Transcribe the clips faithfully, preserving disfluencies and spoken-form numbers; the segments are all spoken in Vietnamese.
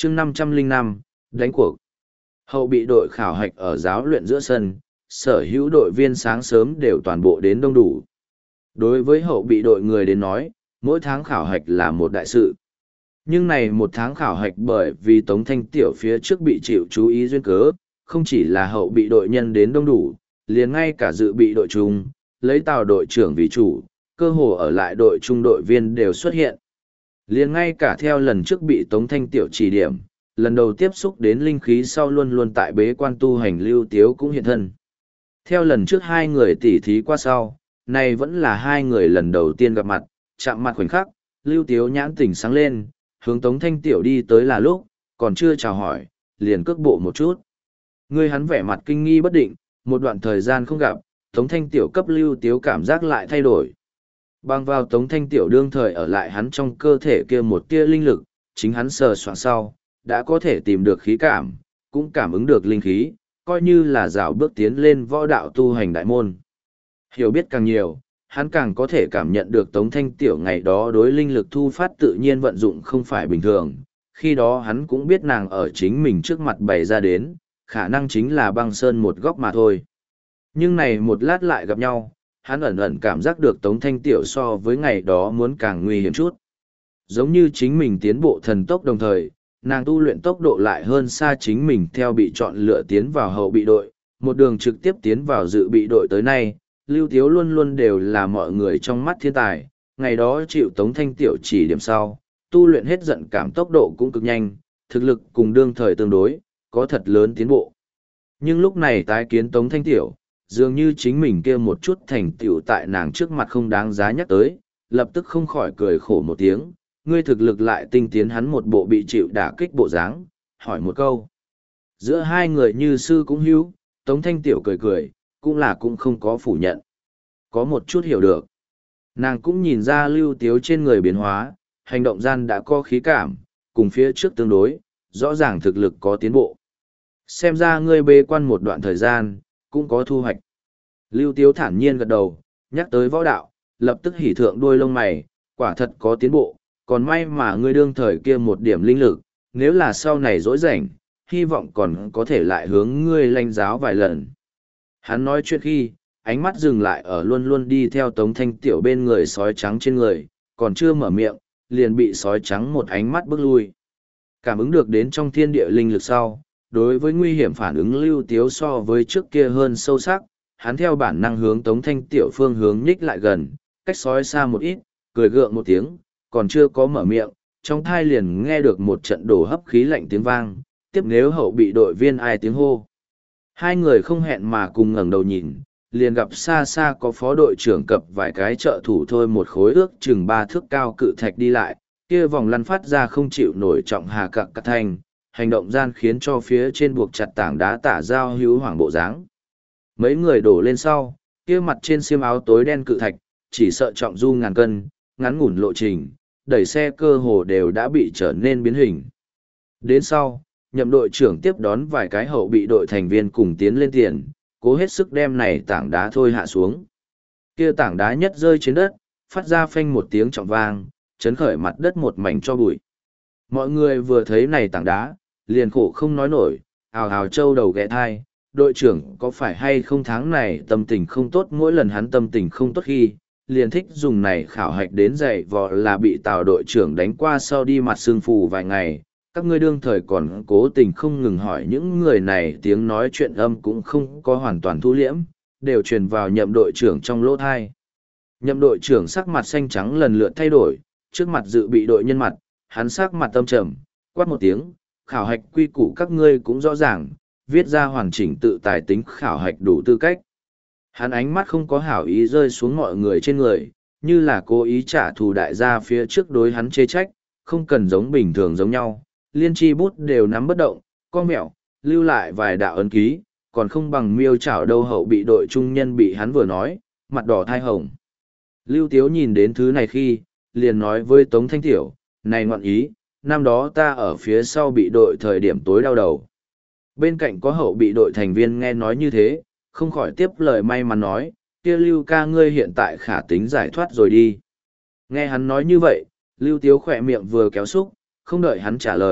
chương năm trăm lẻ năm, đánh cuộc. Hậu bị đội khảo hạch ở giáo luyện giữa sân, sở hữu đội viên sáng sớm đều toàn bộ đến đông đủ. Đối với hậu bị đội người đến nói, mỗi tháng khảo hạch là một đại sự. Nhưng này một tháng khảo hạch bởi vì Tống Thanh Tiểu phía trước bị chịu chú ý duyên cớ, không chỉ là hậu bị đội nhân đến đông đủ, liền ngay cả dự bị đội chung, lấy Tào đội trưởng vì chủ, cơ hồ ở lại đội trung đội viên đều xuất hiện. Liền ngay cả theo lần trước bị Tống Thanh Tiểu chỉ điểm, lần đầu tiếp xúc đến linh khí sau luôn luôn tại bế quan tu hành Lưu Tiếu cũng hiện thân. Theo lần trước hai người tỉ thí qua sau, này vẫn là hai người lần đầu tiên gặp mặt, chạm mặt khoảnh khắc, Lưu Tiếu nhãn tỉnh sáng lên, hướng Tống Thanh Tiểu đi tới là lúc, còn chưa chào hỏi, liền cước bộ một chút. Người hắn vẻ mặt kinh nghi bất định, một đoạn thời gian không gặp, Tống Thanh Tiểu cấp Lưu Tiếu cảm giác lại thay đổi. Bằng vào Tống Thanh Tiểu đương thời ở lại hắn trong cơ thể kia một tia linh lực, chính hắn sờ soạn sau, đã có thể tìm được khí cảm, cũng cảm ứng được linh khí, coi như là dạo bước tiến lên võ đạo tu hành đại môn. Hiểu biết càng nhiều, hắn càng có thể cảm nhận được Tống Thanh Tiểu ngày đó đối linh lực thu phát tự nhiên vận dụng không phải bình thường, khi đó hắn cũng biết nàng ở chính mình trước mặt bày ra đến, khả năng chính là băng sơn một góc mà thôi. Nhưng này một lát lại gặp nhau, hắn ẩn ẩn cảm giác được Tống Thanh Tiểu so với ngày đó muốn càng nguy hiểm chút. Giống như chính mình tiến bộ thần tốc đồng thời, nàng tu luyện tốc độ lại hơn xa chính mình theo bị chọn lựa tiến vào hậu bị đội, một đường trực tiếp tiến vào dự bị đội tới nay, Lưu Tiếu luôn luôn đều là mọi người trong mắt thiên tài, ngày đó chịu Tống Thanh Tiểu chỉ điểm sau, tu luyện hết giận cảm tốc độ cũng cực nhanh, thực lực cùng đương thời tương đối, có thật lớn tiến bộ. Nhưng lúc này tái kiến Tống Thanh Tiểu, dường như chính mình kia một chút thành tựu tại nàng trước mặt không đáng giá nhắc tới, lập tức không khỏi cười khổ một tiếng, ngươi thực lực lại tinh tiến hắn một bộ bị chịu đả kích bộ dáng, hỏi một câu. Giữa hai người như sư cũng hữu, Tống Thanh Tiểu cười cười, cũng là cũng không có phủ nhận. Có một chút hiểu được. Nàng cũng nhìn ra Lưu Tiếu trên người biến hóa, hành động gian đã có khí cảm, cùng phía trước tương đối, rõ ràng thực lực có tiến bộ. Xem ra ngươi bế quan một đoạn thời gian, cũng có thu hoạch. Lưu Tiếu thản nhiên gật đầu, nhắc tới võ đạo, lập tức hỉ thượng đuôi lông mày, quả thật có tiến bộ, còn may mà ngươi đương thời kia một điểm linh lực, nếu là sau này dỗi rảnh, hy vọng còn có thể lại hướng ngươi lanh giáo vài lần. Hắn nói chuyện khi, ánh mắt dừng lại ở luôn luôn đi theo Tống Thanh Tiểu bên người sói trắng trên người, còn chưa mở miệng, liền bị sói trắng một ánh mắt bước lui. Cảm ứng được đến trong thiên địa linh lực sau, đối với nguy hiểm phản ứng Lưu Tiếu so với trước kia hơn sâu sắc, hắn theo bản năng hướng Tống Thanh Tiểu phương hướng nhích lại gần, cách sói xa một ít, cười gượng một tiếng, còn chưa có mở miệng, trong thai liền nghe được một trận đổ hấp khí lạnh tiếng vang, tiếp nếu hậu bị đội viên ai tiếng hô. Hai người không hẹn mà cùng ngẩng đầu nhìn, liền gặp xa xa có phó đội trưởng cập vài cái trợ thủ thôi một khối ước chừng ba thước cao cự thạch đi lại, kia vòng lăn phát ra không chịu nổi trọng hà cặc cắt thanh, hành động gian khiến cho phía trên buộc chặt tảng đá tả giao hữu hoảng bộ dáng. Mấy người đổ lên sau, kia mặt trên xiêm áo tối đen cự thạch, chỉ sợ trọng du ngàn cân, ngắn ngủn lộ trình, đẩy xe cơ hồ đều đã bị trở nên biến hình. Đến sau, nhậm đội trưởng tiếp đón vài cái hậu bị đội thành viên cùng tiến lên tiền, cố hết sức đem này tảng đá thôi hạ xuống. Kia tảng đá nhất rơi trên đất, phát ra phanh một tiếng trọng vang, chấn khởi mặt đất một mảnh cho bụi. Mọi người vừa thấy này tảng đá, liền khổ không nói nổi, ào ào trâu đầu ghé thai, đội trưởng có phải hay không tháng này tâm tình không tốt, mỗi lần hắn tâm tình không tốt khi, liền thích dùng này khảo hạch đến dạy vò là bị Tào đội trưởng đánh qua sau đi mặt sưng phù vài ngày. Các ngươi đương thời còn cố tình không ngừng hỏi những người này, tiếng nói chuyện âm cũng không có hoàn toàn thu liễm, đều truyền vào nhậm đội trưởng trong lỗ thai. Nhậm đội trưởng sắc mặt xanh trắng lần lượt thay đổi, trước mặt dự bị đội nhân mặt, hắn sắc mặt tâm trầm, quát một tiếng, khảo hạch quy củ các ngươi cũng rõ ràng, viết ra hoàn chỉnh tự tài tính khảo hạch đủ tư cách. Hắn ánh mắt không có hảo ý rơi xuống mọi người trên người, như là cố ý trả thù đại gia phía trước đối hắn chê trách, không cần giống bình thường giống nhau, liên chi bút đều nắm bất động, con mẹo, lưu lại vài đạo ấn ký, còn không bằng miêu chảo đâu hậu bị đội trung nhân bị hắn vừa nói, mặt đỏ thai hồng. Lưu Tiếu nhìn đến thứ này khi, liền nói với Tống Thanh Tiểu, này ngoạn ý, năm đó ta ở phía sau bị đội thời điểm tối đau đầu. Bên cạnh có hậu bị đội thành viên nghe nói như thế, không khỏi tiếp lời may mắn nói, kia Lưu ca ngươi hiện tại khả tính giải thoát rồi đi. Nghe hắn nói như vậy, Lưu Tiếu khỏe miệng vừa kéo xúc, không đợi hắn trả lời,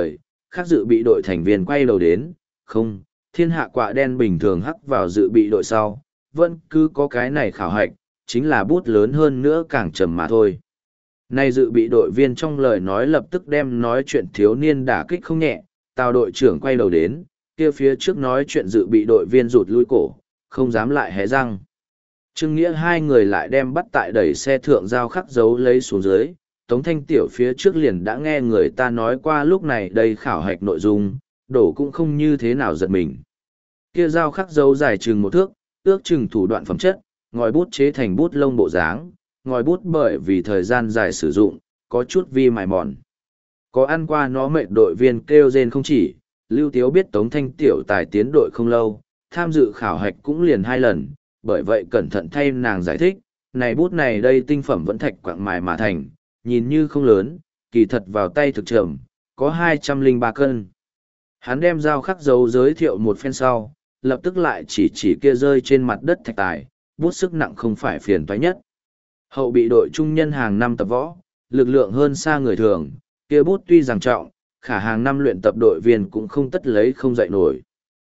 khác dự bị đội thành viên quay đầu đến, không, thiên hạ quạ đen bình thường hắc vào dự bị đội sau, vẫn cứ có cái này khảo hạch, chính là bút lớn hơn nữa càng trầm mà thôi. Nay dự bị đội viên trong lời nói lập tức đem nói chuyện thiếu niên đả kích không nhẹ, Tào đội trưởng quay đầu đến, kia phía trước nói chuyện dự bị đội viên rụt lui cổ, không dám lại hé răng. Trương Nghĩa hai người lại đem bắt tại đẩy xe thượng giao khắc dấu lấy xuống dưới, Tống Thanh Tiểu phía trước liền đã nghe người ta nói qua lúc này đây khảo hạch nội dung, đổ cũng không như thế nào giật mình. Kia giao khắc dấu dài chừng một thước, ước chừng thủ đoạn phẩm chất, ngòi bút chế thành bút lông bộ dáng, ngòi bút bởi vì thời gian dài sử dụng, có chút vi mài mòn. Có ăn qua nó mệt đội viên kêu rên không chỉ, Lưu Tiếu biết Tống Thanh Tiểu tài tiến đội không lâu, tham dự khảo hạch cũng liền hai lần, bởi vậy cẩn thận thay nàng giải thích, này bút này đây tinh phẩm vẫn thạch quạng mài mà thành, nhìn như không lớn, kỳ thật vào tay thực trầm, có hai trăm lẻ ba cân. Hắn đem dao khắc dấu giới thiệu một phen sau, lập tức lại chỉ chỉ kia rơi trên mặt đất thạch tài, bút sức nặng không phải phiền toái nhất. Hậu bị đội trung nhân hàng năm tập võ, lực lượng hơn xa người thường, kia bút tuy rằng trọng, khả hàng năm luyện tập đội viên cũng không tất lấy không dậy nổi.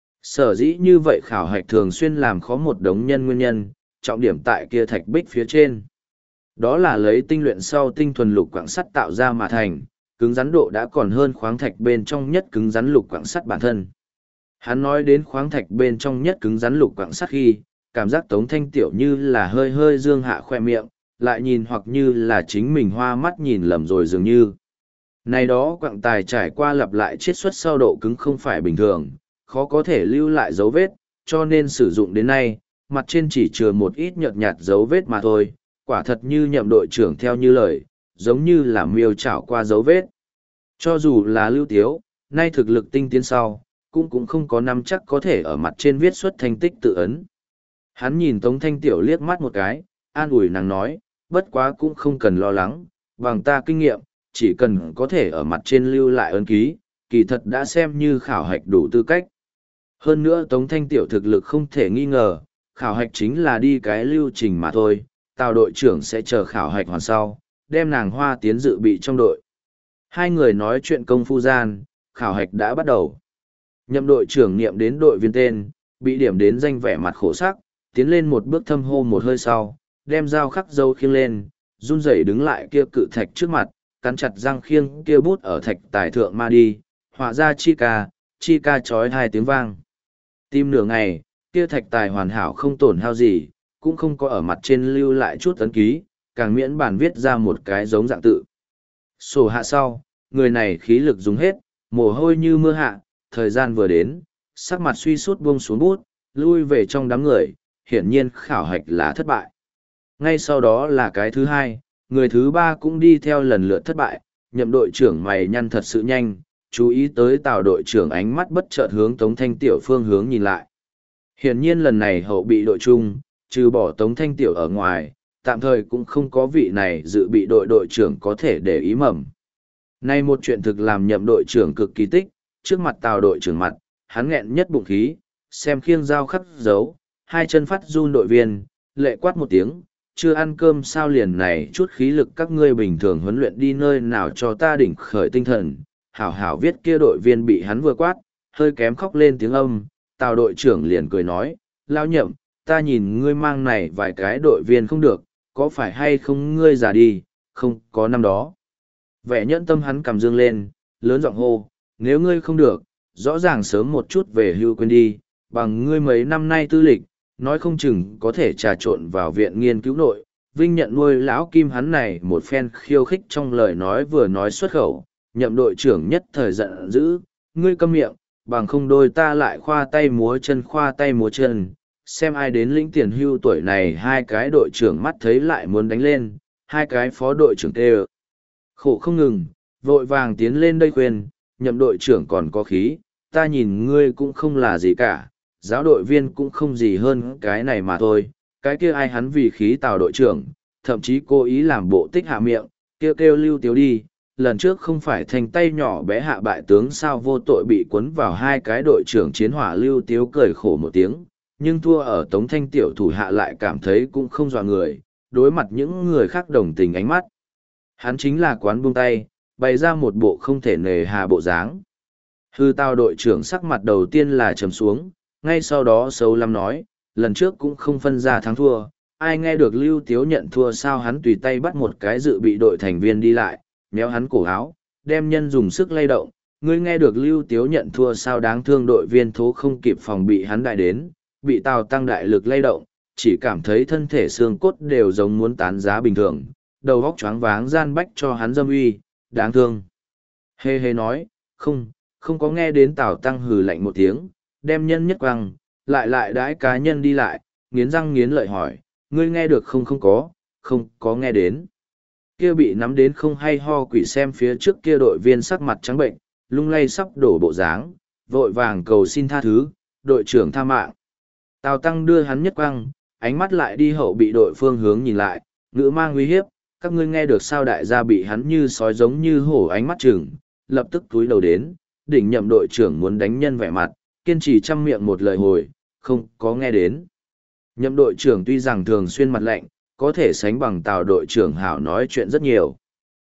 Sở dĩ như vậy khảo hạch thường xuyên làm khó một đống nhân nguyên nhân, trọng điểm tại kia thạch bích phía trên. Đó là lấy tinh luyện sau tinh thuần lục quặng sắt tạo ra mà thành, cứng rắn độ đã còn hơn khoáng thạch bên trong nhất cứng rắn lục quặng sắt bản thân. Hắn nói đến khoáng thạch bên trong nhất cứng rắn lục quặng sắt khi, cảm giác Tống Thanh Tiểu như là hơi hơi dương hạ khoe miệng, lại nhìn hoặc như là chính mình hoa mắt nhìn lầm rồi dường như. Này đó quặng tài trải qua lặp lại chiết xuất sau độ cứng không phải bình thường, khó có thể lưu lại dấu vết, cho nên sử dụng đến nay, mặt trên chỉ chừa một ít nhợt nhạt dấu vết mà thôi, quả thật như nhậm đội trưởng theo như lời, giống như là miêu chảo qua dấu vết. Cho dù là Lưu Tiếu, nay thực lực tinh tiến sau, cũng cũng không có nắm chắc có thể ở mặt trên viết xuất thành tích tự ấn. Hắn nhìn Tống Thanh Tiểu liếc mắt một cái, an ủi nàng nói, bất quá cũng không cần lo lắng, bằng ta kinh nghiệm, chỉ cần có thể ở mặt trên lưu lại ấn ký, kỳ thật đã xem như khảo hạch đủ tư cách. Hơn nữa Tống Thanh Tiểu thực lực không thể nghi ngờ, khảo hạch chính là đi cái lưu trình mà thôi, Tào đội trưởng sẽ chờ khảo hạch hoàn sau, đem nàng hoa tiến dự bị trong đội. Hai người nói chuyện công phu gian, khảo hạch đã bắt đầu. Nhậm đội trưởng niệm đến đội viên tên, bị điểm đến danh vẻ mặt khổ sắc, tiến lên một bước thâm hô một hơi sau, đem dao khắc dấu khiêng lên, run rẩy đứng lại kia cự thạch trước mặt, cắn chặt răng khiêng kia bút ở thạch tài thượng ma đi, họa ra chi ca, chi ca chói hai tiếng vang. Tim nửa ngày, kia thạch tài hoàn hảo không tổn hao gì, cũng không có ở mặt trên lưu lại chút ấn ký, càng miễn bản viết ra một cái giống dạng tự. Sổ hạ sau, người này khí lực dùng hết, mồ hôi như mưa hạ, thời gian vừa đến, sắc mặt suy sút buông xuống bút, lui về trong đám người, hiển nhiên khảo hạch là thất bại. Ngay sau đó là cái thứ hai, người thứ ba cũng đi theo lần lượt thất bại, nhậm đội trưởng mày nhăn thật sự nhanh, chú ý tới Tào đội trưởng ánh mắt bất chợt hướng Tống Thanh Tiểu phương hướng nhìn lại. Hiển nhiên lần này hậu bị đội chung, trừ bỏ Tống Thanh Tiểu ở ngoài, tạm thời cũng không có vị này dự bị đội đội trưởng có thể để ý mầm. Nay một chuyện thực làm nhậm đội trưởng cực kỳ tích, trước mặt Tào đội trưởng mặt, hắn nghẹn nhất bụng khí, xem khiêng dao khắc dấu, hai chân phát run đội viên, lệ quát một tiếng, chưa ăn cơm sao liền này chút khí lực các ngươi bình thường huấn luyện đi nơi nào cho ta đỉnh khởi tinh thần, hảo hảo viết kia đội viên bị hắn vừa quát, hơi kém khóc lên tiếng âm, Tào đội trưởng liền cười nói, lao nhậm, ta nhìn ngươi mang này vài cái đội viên không được, có phải hay không ngươi già đi, không có năm đó. Vẻ nhẫn tâm hắn cầm dương lên, lớn giọng hô, nếu ngươi không được, rõ ràng sớm một chút về hưu quên đi, bằng ngươi mấy năm nay tư lịch, nói không chừng có thể trà trộn vào viện nghiên cứu nội. Vinh nhận nuôi lão kim hắn này một phen khiêu khích trong lời nói vừa nói xuất khẩu, nhậm đội trưởng nhất thời giận dữ, ngươi câm miệng, bằng không đôi ta lại khoa tay múa chân khoa tay múa chân, xem ai đến lĩnh tiền hưu tuổi này. Hai cái đội trưởng mắt thấy lại muốn đánh lên, hai cái phó đội trưởng tê ơ. Khổ không ngừng, vội vàng tiến lên đây khuyên, nhậm đội trưởng còn có khí, ta nhìn ngươi cũng không là gì cả, giáo đội viên cũng không gì hơn cái này mà thôi, cái kia ai hắn vì khí Tào đội trưởng, thậm chí cố ý làm bộ tích hạ miệng, kêu kêu Lưu Tiếu đi, lần trước không phải thành tay nhỏ bé hạ bại tướng sao vô tội bị cuốn vào hai cái đội trưởng chiến hỏa. Lưu Tiếu cười khổ một tiếng, nhưng thua ở Tống Thanh Tiểu thủ hạ lại cảm thấy cũng không dọa người, đối mặt những người khác đồng tình ánh mắt. Hắn chính là quán buông tay, bày ra một bộ không thể nề hà bộ dáng. Hư Tào đội trưởng sắc mặt đầu tiên là trầm xuống, ngay sau đó xấu lắm nói, lần trước cũng không phân ra thắng thua, ai nghe được Lưu Tiếu nhận thua sao hắn tùy tay bắt một cái dự bị đội thành viên đi lại, méo hắn cổ áo, đem nhân dùng sức lay động, ngươi nghe được Lưu Tiếu nhận thua sao đáng thương đội viên thố không kịp phòng bị hắn đại đến, bị Tào Tăng đại lực lay động, chỉ cảm thấy thân thể xương cốt đều giống muốn tán giá bình thường, đầu óc choáng váng gian bách cho hắn dâm uy, đáng thương. Hê hê nói, không, không có nghe đến Tào Tăng hừ lạnh một tiếng, đem nhân nhất quăng, lại lại đãi cá nhân đi lại, nghiến răng nghiến lợi hỏi, ngươi nghe được không không có, không có nghe đến. Kia bị nắm đến không hay ho quỷ xem phía trước kia đội viên sắc mặt trắng bệnh, lung lay sắp đổ bộ dáng, vội vàng cầu xin tha thứ, đội trưởng tha mạng. Tào Tăng đưa hắn nhất quăng, ánh mắt lại đi hậu bị đội phương hướng nhìn lại, ngữ mang uy hiếp, các ngươi nghe được sao đại gia bị hắn như sói giống như hổ ánh mắt chừng, lập tức túi đầu đến, đỉnh nhậm đội trưởng muốn đánh nhân vẻ mặt, kiên trì chăm miệng một lời hồi, không có nghe đến. Nhậm đội trưởng tuy rằng thường xuyên mặt lạnh, có thể sánh bằng Tào đội trưởng hảo nói chuyện rất nhiều.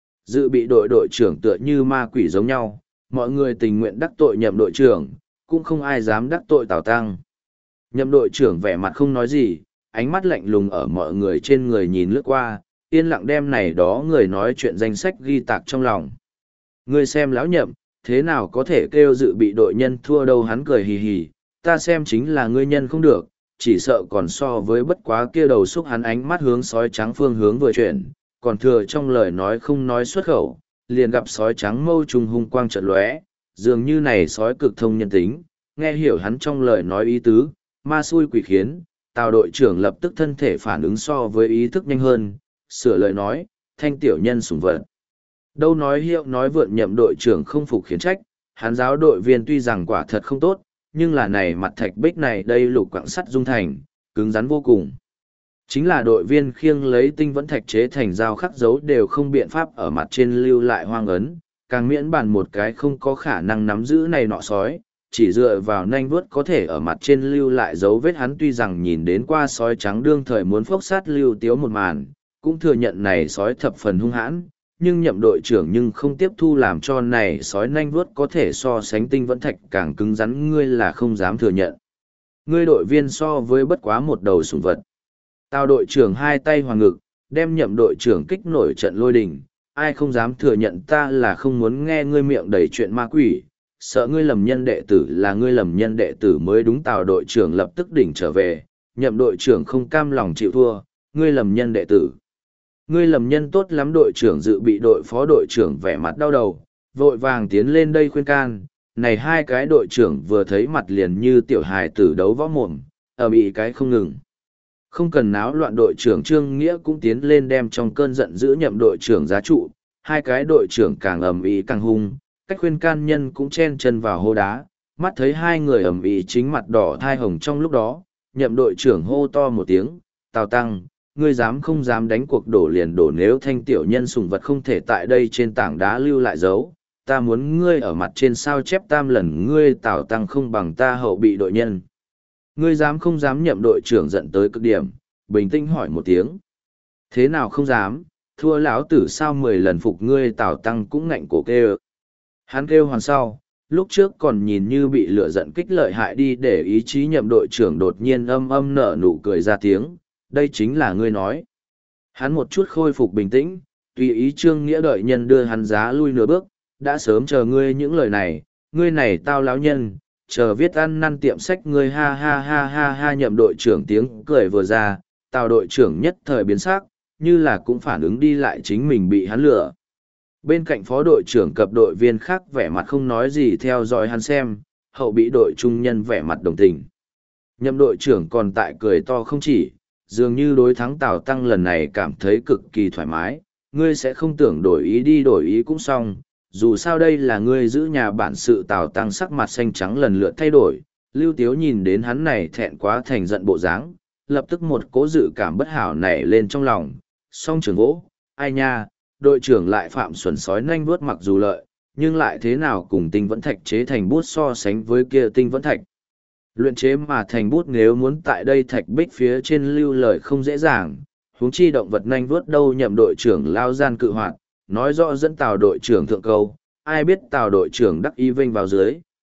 Dự bị đội đội trưởng tựa như ma quỷ giống nhau, mọi người tình nguyện đắc tội nhậm đội trưởng, cũng không ai dám đắc tội Tào Tăng. Nhậm đội trưởng vẻ mặt không nói gì, ánh mắt lạnh lùng ở mọi người trên người nhìn lướt qua, yên lặng đem này đó người nói chuyện danh sách ghi tạc trong lòng. Ngươi xem lão nhậm, thế nào có thể kêu dự bị đội nhân thua đâu hắn cười hì hì, ta xem chính là ngươi nhân không được, chỉ sợ còn so với bất quá kia đầu xúc hắn ánh mắt hướng sói trắng phương hướng vừa chuyển, còn thừa trong lời nói không nói xuất khẩu, liền gặp sói trắng mâu trùng hung quang chợt lóe, dường như này sói cực thông nhân tính, nghe hiểu hắn trong lời nói ý tứ, ma xui quỷ khiến, Tào đội trưởng lập tức thân thể phản ứng so với ý thức nhanh hơn, sửa lời nói, thanh tiểu nhân sủng vật. Đâu nói hiệu nói vượn nhậm đội trưởng không phục khiển trách, hắn giáo đội viên tuy rằng quả thật không tốt, nhưng là này mặt thạch bích này đây lục quặng sắt dung thành, cứng rắn vô cùng. Chính là đội viên khiêng lấy tinh vẫn thạch chế thành dao khắc dấu đều không biện pháp ở mặt trên lưu lại hoang ấn, càng miễn bàn một cái không có khả năng nắm giữ này nọ sói, chỉ dựa vào nanh vuốt có thể ở mặt trên lưu lại dấu vết hắn tuy rằng nhìn đến qua sói trắng đương thời muốn phốc sát Lưu Tiếu một màn, cũng thừa nhận này sói thập phần hung hãn, nhưng nhậm đội trưởng nhưng không tiếp thu làm cho này sói nanh vuốt có thể so sánh tinh vẫn thạch càng cứng rắn ngươi là không dám thừa nhận. Ngươi đội viên so với bất quá một đầu sủng vật. Tào đội trưởng hai tay hoàng ngực, đem nhậm đội trưởng kích nổi trận lôi đình, ai không dám thừa nhận ta là không muốn nghe ngươi miệng đầy chuyện ma quỷ, sợ ngươi lầm nhân đệ tử là ngươi lầm nhân đệ tử mới đúng. Tào đội trưởng lập tức đỉnh trở về, nhậm đội trưởng không cam lòng chịu thua, ngươi lầm nhân đệ tử. Ngươi lầm nhân tốt lắm. Đội trưởng dự bị đội phó đội trưởng vẻ mặt đau đầu, vội vàng tiến lên đây khuyên can, này hai cái đội trưởng vừa thấy mặt liền như tiểu hài tử đấu võ mồm, ở bị cái không ngừng. Không cần náo loạn. Đội trưởng Trương Nghĩa cũng tiến lên đem trong cơn giận giữ nhậm đội trưởng giá trụ, hai cái đội trưởng càng ầm ĩ càng hung, cách khuyên can nhân cũng chen chân vào hô đá, mắt thấy hai người ầm ĩ chính mặt đỏ thai hồng trong lúc đó, nhậm đội trưởng hô to một tiếng, Tào Tăng, ngươi dám không dám đánh cuộc đổ liền đổ, nếu thanh tiểu nhân sủng vật không thể tại đây trên tảng đá lưu lại dấu, ta muốn ngươi ở mặt trên sao chép tam lần ngươi Tào Tăng không bằng ta hậu bị đội nhân. Ngươi dám không dám? Nhậm đội trưởng giận tới cực điểm, bình tĩnh hỏi một tiếng. Thế nào không dám, thua lão tử sao mười lần phục ngươi? Tào Tăng cũng ngạnh cổ kêu. Hắn kêu hoàn sau, lúc trước còn nhìn như bị lửa giận kích lợi hại đi để ý chí nhậm đội trưởng đột nhiên âm âm nở nụ cười ra tiếng, đây chính là ngươi nói. Hắn một chút khôi phục bình tĩnh, tùy ý Trương Nghĩa đợi nhân đưa hắn giá lui nửa bước, đã sớm chờ ngươi những lời này, ngươi này tao láo nhân, chờ viết ăn năn tiệm sách ngươi ha ha ha ha ha. Nhậm đội trưởng tiếng cười vừa ra, Tào đội trưởng nhất thời biến sắc, như là cũng phản ứng đi lại chính mình bị hắn lừa. Bên cạnh phó đội trưởng cập đội viên khác vẻ mặt không nói gì theo dõi hắn xem, hậu bị đội trung nhân vẻ mặt đồng tình. Nhậm đội trưởng còn tại cười to không chỉ, dường như đối thắng Tào Tăng lần này cảm thấy cực kỳ thoải mái, ngươi sẽ không tưởng đổi ý đi đổi ý cũng xong, dù sao đây là ngươi giữ nhà bản sự. Tào Tăng sắc mặt xanh trắng lần lượt thay đổi, Lưu Tiếu nhìn đến hắn này thẹn quá thành giận bộ dáng, lập tức một cố dự cảm bất hảo nảy lên trong lòng, song trường vỗ, ai nha, đội trưởng lại phạm xuẩn sói nanh vuốt mặc dù lợi, nhưng lại thế nào cùng tinh vẫn thạch chế thành bút so sánh với kia tinh vẫn thạch. Luyện chế mà thành bút nếu muốn tại đây thạch bích phía trên lưu lời không dễ dàng, huống chi động vật nanh vuốt đâu. Nhậm đội trưởng lao gian cự hoạt, nói rõ dẫn Tào đội trưởng thượng câu, ai biết Tào đội trưởng đắc ý vênh vào dưới,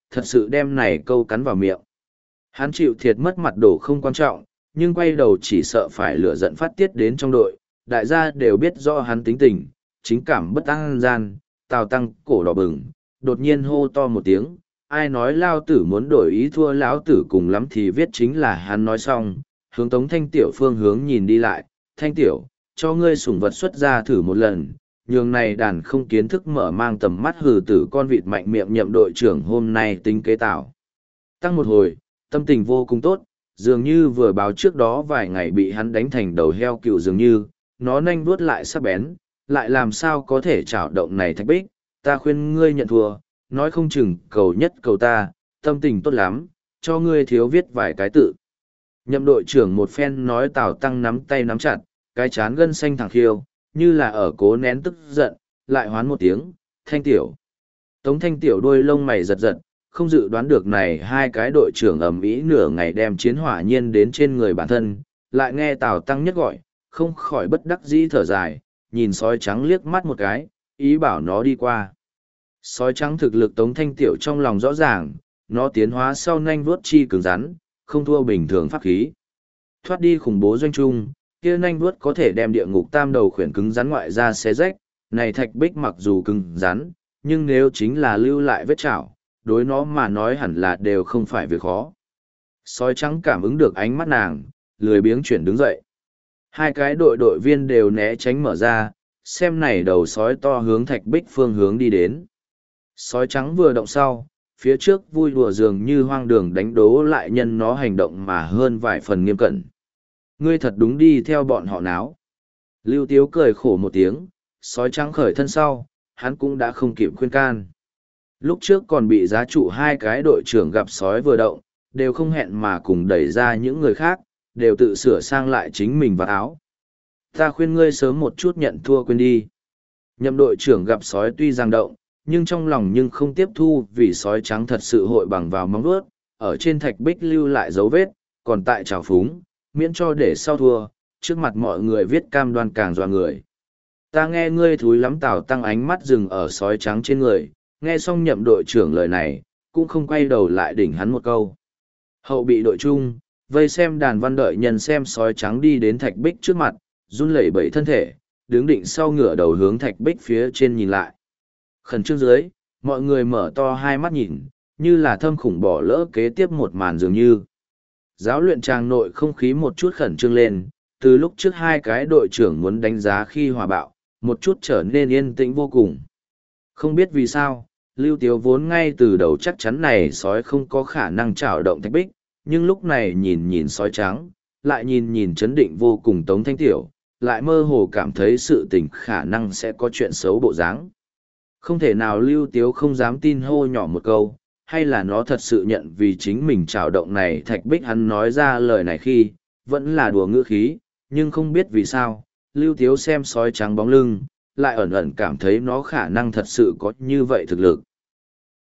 thật sự đem này câu cắn vào miệng. Hắn chịu thiệt mất mặt đổ không quan trọng, nhưng quay đầu chỉ sợ phải lửa giận phát tiết đến trong đội, đại gia đều biết rõ hắn tính tình, chính cảm bất an gian, Tào Tăng cổ đỏ bừng, đột nhiên hô to một tiếng, ai nói lao tử muốn đổi ý thua lão tử cùng lắm thì viết chính là hắn nói xong, hướng Tống Thanh Tiểu phương hướng nhìn đi lại, Thanh Tiểu, cho ngươi sủng vật xuất ra thử một lần, nhường này đàn không kiến thức mở mang tầm mắt hừ tử con vịt mạnh miệng nhậm đội trưởng hôm nay tính kế Tào Tăng một hồi, tâm tình vô cùng tốt, dường như vừa báo trước đó vài ngày bị hắn đánh thành đầu heo cựu dường như, nó nanh vuốt lại sắc bén, lại làm sao có thể trảo động này thạch bích, ta khuyên ngươi nhận thua, nói không chừng cầu nhất cầu ta, tâm tình tốt lắm, cho ngươi thiếu viết vài cái tự. Nhậm đội trưởng một phen nói Tào Tăng nắm tay nắm chặt, cái chán gân xanh thẳng khiêu, như là ở cố nén tức giận, lại hoán một tiếng, Thanh Tiểu. Tống Thanh Tiểu đôi lông mày giật giật, không dự đoán được này hai cái đội trưởng ầm ĩ nửa ngày đem chiến hỏa nhiên đến trên người bản thân, lại nghe Tào Tăng nhất gọi, không khỏi bất đắc dĩ thở dài, nhìn sói trắng liếc mắt một cái, ý bảo nó đi qua. Sói trắng thực lực Tống Thanh Tiểu trong lòng rõ ràng, nó tiến hóa sau nanh vuốt chi cứng rắn, không thua bình thường pháp khí. Thoát đi khủng bố doanh trung, kia nanh vuốt có thể đem địa ngục tam đầu khuyển cứng rắn ngoại ra xé rách, này thạch bích mặc dù cứng rắn, nhưng nếu chính là lưu lại vết chảo, đối nó mà nói hẳn là đều không phải việc khó. Sói trắng cảm ứng được ánh mắt nàng, lười biếng chuyển đứng dậy. Hai cái đội đội viên đều né tránh mở ra, xem này đầu sói to hướng thạch bích phương hướng đi đến. Sói trắng vừa động sau, phía trước vui đùa dường như hoang đường đánh đố lại nhân nó hành động mà hơn vài phần nghiêm cẩn. Ngươi thật đúng đi theo bọn họ náo. Lưu Tiếu cười khổ một tiếng, sói trắng khởi thân sau, hắn cũng đã không kịp khuyên can. Lúc trước còn bị giá trụ hai cái đội trưởng gặp sói vừa động, đều không hẹn mà cùng đẩy ra những người khác, đều tự sửa sang lại chính mình vào áo. Ta khuyên ngươi sớm một chút nhận thua quên đi. Nhậm đội trưởng gặp sói tuy giang động, nhưng trong lòng nhưng không tiếp thu vì sói trắng thật sự hội bằng vào móng vuốt, ở trên thạch bích lưu lại dấu vết, còn tại trào phúng, miễn cho để sau thua, trước mặt mọi người viết cam đoan càng dọa người. Ta nghe ngươi thúi lắm Tào Tăng ánh mắt dừng ở sói trắng trên người, nghe xong nhậm đội trưởng lời này, cũng không quay đầu lại đỉnh hắn một câu. Hậu bị đội chung, vây xem đàn văn đợi nhân xem sói trắng đi đến thạch bích trước mặt, run lẩy bẩy thân thể, đứng định sau ngửa đầu hướng thạch bích phía trên nhìn lại. Khẩn trương dưới, mọi người mở to hai mắt nhìn, như là thâm khủng bỏ lỡ kế tiếp một màn dường như. Giáo luyện tràng nội không khí một chút khẩn trương lên, từ lúc trước hai cái đội trưởng muốn đánh giá khi hòa bạo, một chút trở nên yên tĩnh vô cùng. Không biết vì sao, Lưu Tiếu vốn ngay từ đầu chắc chắn này sói không có khả năng trảo động thạch bích, nhưng lúc này nhìn nhìn sói trắng, lại nhìn nhìn chấn định vô cùng Tống Thanh Tiểu, lại mơ hồ cảm thấy sự tình khả năng sẽ có chuyện xấu bộ dáng. Không thể nào Lưu Tiếu không dám tin hô nhỏ một câu, hay là nó thật sự nhận vì chính mình trảo động này thạch bích hắn nói ra lời này khi, vẫn là đùa ngữ khí, nhưng không biết vì sao, Lưu Tiếu xem sói trắng bóng lưng, lại ẩn ẩn cảm thấy nó khả năng thật sự có như vậy thực lực.